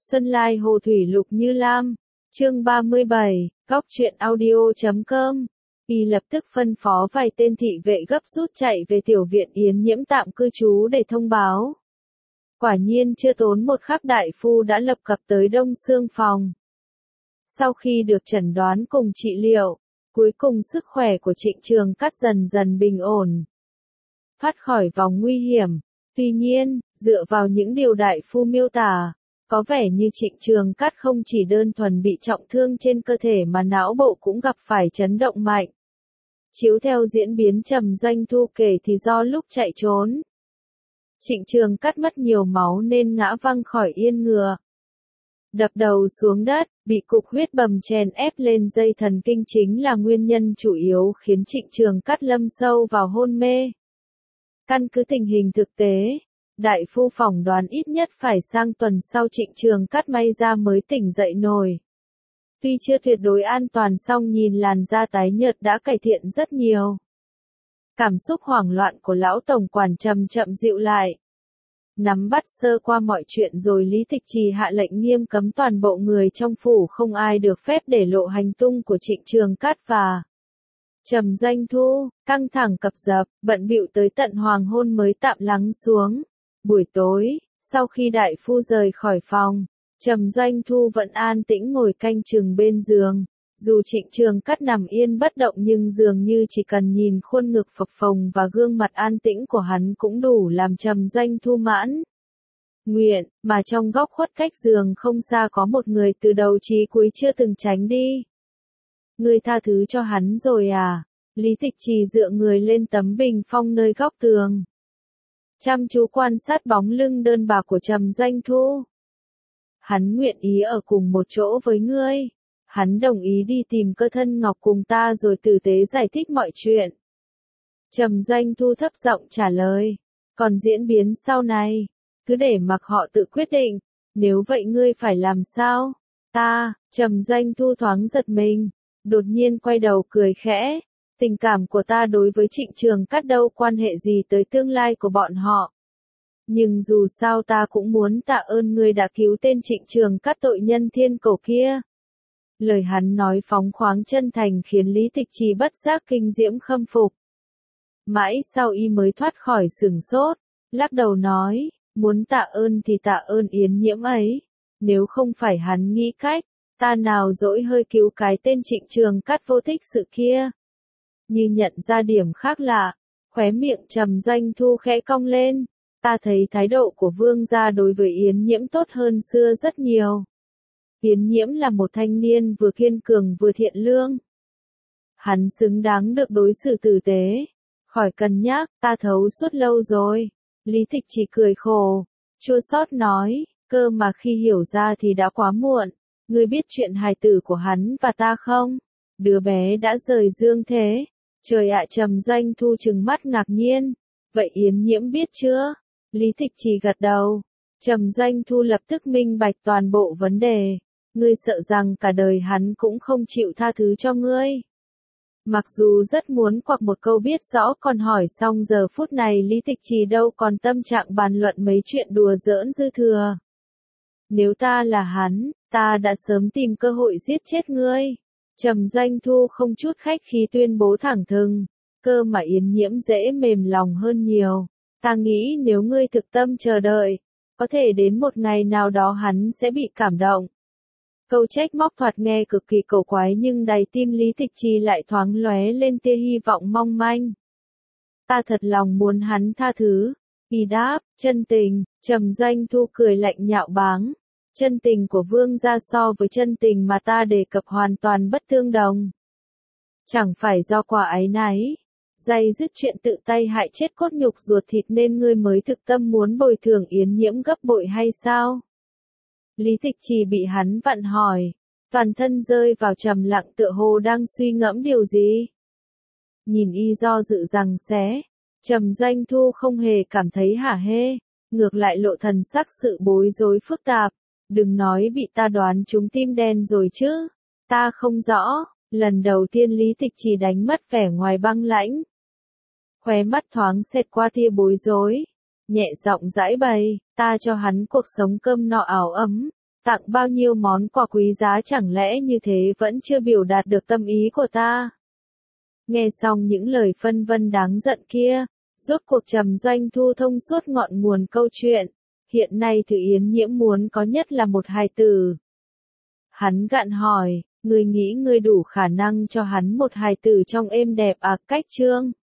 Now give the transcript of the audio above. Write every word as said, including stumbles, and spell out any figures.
Xuân Lai Hồ Thủy Lục Như Lam, chương ba mươi bảy, góc truyện audio chấm com. Y lập tức phân phó vài tên thị vệ gấp rút chạy về tiểu viện Yến Nhiễm tạm cư trú để thông báo. Quả nhiên chưa tốn một khắc đại phu đã lập cập tới Đông Xương phòng. Sau khi được chẩn đoán cùng trị liệu, cuối cùng sức khỏe của Trịnh Trường Cát dần dần bình ổn, thoát khỏi vòng nguy hiểm. Tuy nhiên, dựa vào những điều đại phu miêu tả, có vẻ như Trịnh Trường Cát không chỉ đơn thuần bị trọng thương trên cơ thể mà não bộ cũng gặp phải chấn động mạnh. Chiếu theo diễn biến Trầm Doanh Thu kể thì do lúc chạy trốn, Trịnh Trường Cát mất nhiều máu nên ngã văng khỏi yên ngựa, đập đầu xuống đất, bị cục huyết bầm chèn ép lên dây thần kinh chính là nguyên nhân chủ yếu khiến Trịnh Trường Cát lâm sâu vào hôn mê. Căn cứ tình hình thực tế, đại phu phỏng đoán ít nhất phải sang tuần sau Trịnh Trường Cát may ra mới tỉnh dậy nổi. Tuy chưa tuyệt đối an toàn song nhìn làn da tái nhợt đã cải thiện rất nhiều. Cảm xúc hoảng loạn của lão tổng quản chậm chậm dịu lại. Nắm bắt sơ qua mọi chuyện rồi Lý Tịch Trì hạ lệnh nghiêm cấm toàn bộ người trong phủ không ai được phép để lộ hành tung của Trịnh Trường Cát và Trầm Doanh Thu. Căng thẳng cập dập, bận bịu tới tận hoàng hôn mới tạm lắng xuống. Buổi tối, sau khi đại phu rời khỏi phòng, Trầm Doanh Thu vẫn an tĩnh ngồi canh chừng bên giường. Dù Trịnh Trường Cát nằm yên bất động nhưng dường như chỉ cần nhìn khuôn ngực phập phồng và gương mặt an tĩnh của hắn cũng đủ làm Trầm Doanh Thu mãn nguyện, mà trong góc khuất cách giường không xa có một người từ đầu chí cuối chưa từng tránh đi. Ngươi tha thứ cho hắn rồi à? Lý Tịch Trì dựa người lên tấm bình phong nơi góc tường, chăm chú quan sát bóng lưng đơn bạc của Trầm Doanh Thu. Hắn nguyện ý ở cùng một chỗ với ngươi. Hắn đồng ý đi tìm Cơ Thân Ngọc cùng ta rồi tử tế giải thích mọi chuyện. Trầm Doanh Thu thấp giọng trả lời. Còn diễn biến sau này, cứ để mặc họ tự quyết định. Nếu vậy ngươi phải làm sao? Ta, Trầm Doanh Thu thoáng giật mình, đột nhiên quay đầu cười khẽ. Tình cảm của ta đối với Trịnh Trường Cát đâu quan hệ gì tới tương lai của bọn họ. Nhưng dù sao ta cũng muốn tạ ơn ngươi đã cứu tên Trịnh Trường Cát tội nhân thiên cổ kia. Lời hắn nói phóng khoáng chân thành khiến Lý Tịch Trì bất giác kinh diễm khâm phục. Mãi sau y mới thoát khỏi sửng sốt, lắc đầu nói, muốn tạ ơn thì tạ ơn Yến Nhiễm ấy. Nếu không phải hắn nghĩ cách, ta nào dỗi hơi cứu cái tên Trịnh Trường Cát vô thích sự kia. Như nhận ra điểm khác lạ, khóe miệng Trầm Doanh Thu khẽ cong lên. Ta thấy thái độ của vương gia đối với Yến Nhiễm tốt hơn xưa rất nhiều. Yến Nhiễm là một thanh niên vừa kiên cường vừa thiện lương. Hắn xứng đáng được đối xử tử tế. Khỏi cân nhắc, ta thấu suốt lâu rồi. Lý Tịch chỉ cười khổ, chua xót nói, cơ mà khi hiểu ra thì đã quá muộn. Ngươi biết chuyện hài tử của hắn và ta không? Đứa bé đã rời dương thế. Trời ạ! Trầm Doanh Thu trừng mắt ngạc nhiên. Vậy Yến Nhiễm biết chưa? Lý Tịch chỉ gật đầu. Trầm Doanh Thu lập tức minh bạch toàn bộ vấn đề. Ngươi sợ rằng cả đời hắn cũng không chịu tha thứ cho ngươi. Mặc dù rất muốn quặc một câu biết rõ còn hỏi xong giờ phút này Lý Tịch Trì đâu còn tâm trạng bàn luận mấy chuyện đùa giỡn dư thừa. Nếu ta là hắn, ta đã sớm tìm cơ hội giết chết ngươi. Trầm Doanh Thu không chút khách khí tuyên bố thẳng thừng. Cơ mà Yến Nhiễm dễ mềm lòng hơn nhiều. Ta nghĩ nếu ngươi thực tâm chờ đợi, có thể đến một ngày nào đó hắn sẽ bị cảm động. Câu trách móc thoạt nghe cực kỳ cổ quái nhưng đáy tim Lý Tịch Trì lại thoáng lóe lên tia hy vọng mong manh. Ta thật lòng muốn hắn tha thứ. Y đáp, chân tình. Trầm Doanh Thu cười lạnh nhạo báng. Chân tình của vương gia so với chân tình mà ta đề cập hoàn toàn bất tương đồng. Chẳng phải do quả áy náy, day dứt chuyện tự tay hại chết cốt nhục ruột thịt nên ngươi mới thực tâm muốn bồi thường Yến Nhiễm gấp bội hay sao? Lý Tịch Trì bị hắn vặn hỏi, toàn thân rơi vào trầm lặng tựa hồ đang suy ngẫm điều gì. Nhìn y do dự rằng xé, Trầm Doanh Thu không hề cảm thấy hả hê, ngược lại lộ thần sắc sự bối rối phức tạp. Đừng nói bị ta đoán trúng tim đen rồi chứ. Ta không rõ. Lần đầu tiên Lý Tịch Trì đánh mất vẻ ngoài băng lãnh. Khóe mắt thoáng xẹt qua tia bối rối. Nhẹ giọng giãi bày, ta cho hắn cuộc sống cơm no áo ấm. Tặng bao nhiêu món quà quý giá chẳng lẽ như thế vẫn chưa biểu đạt được tâm ý của ta? Nghe xong những lời phân vân đáng giận kia, rốt cuộc Trầm Doanh Thu thông suốt ngọn nguồn câu chuyện. Hiện nay Từ Yến Nhiễm muốn có nhất là một hài tử. Hắn gạn hỏi, ngươi nghĩ ngươi đủ khả năng cho hắn một hài tử trong êm đẹp à? Cách Trương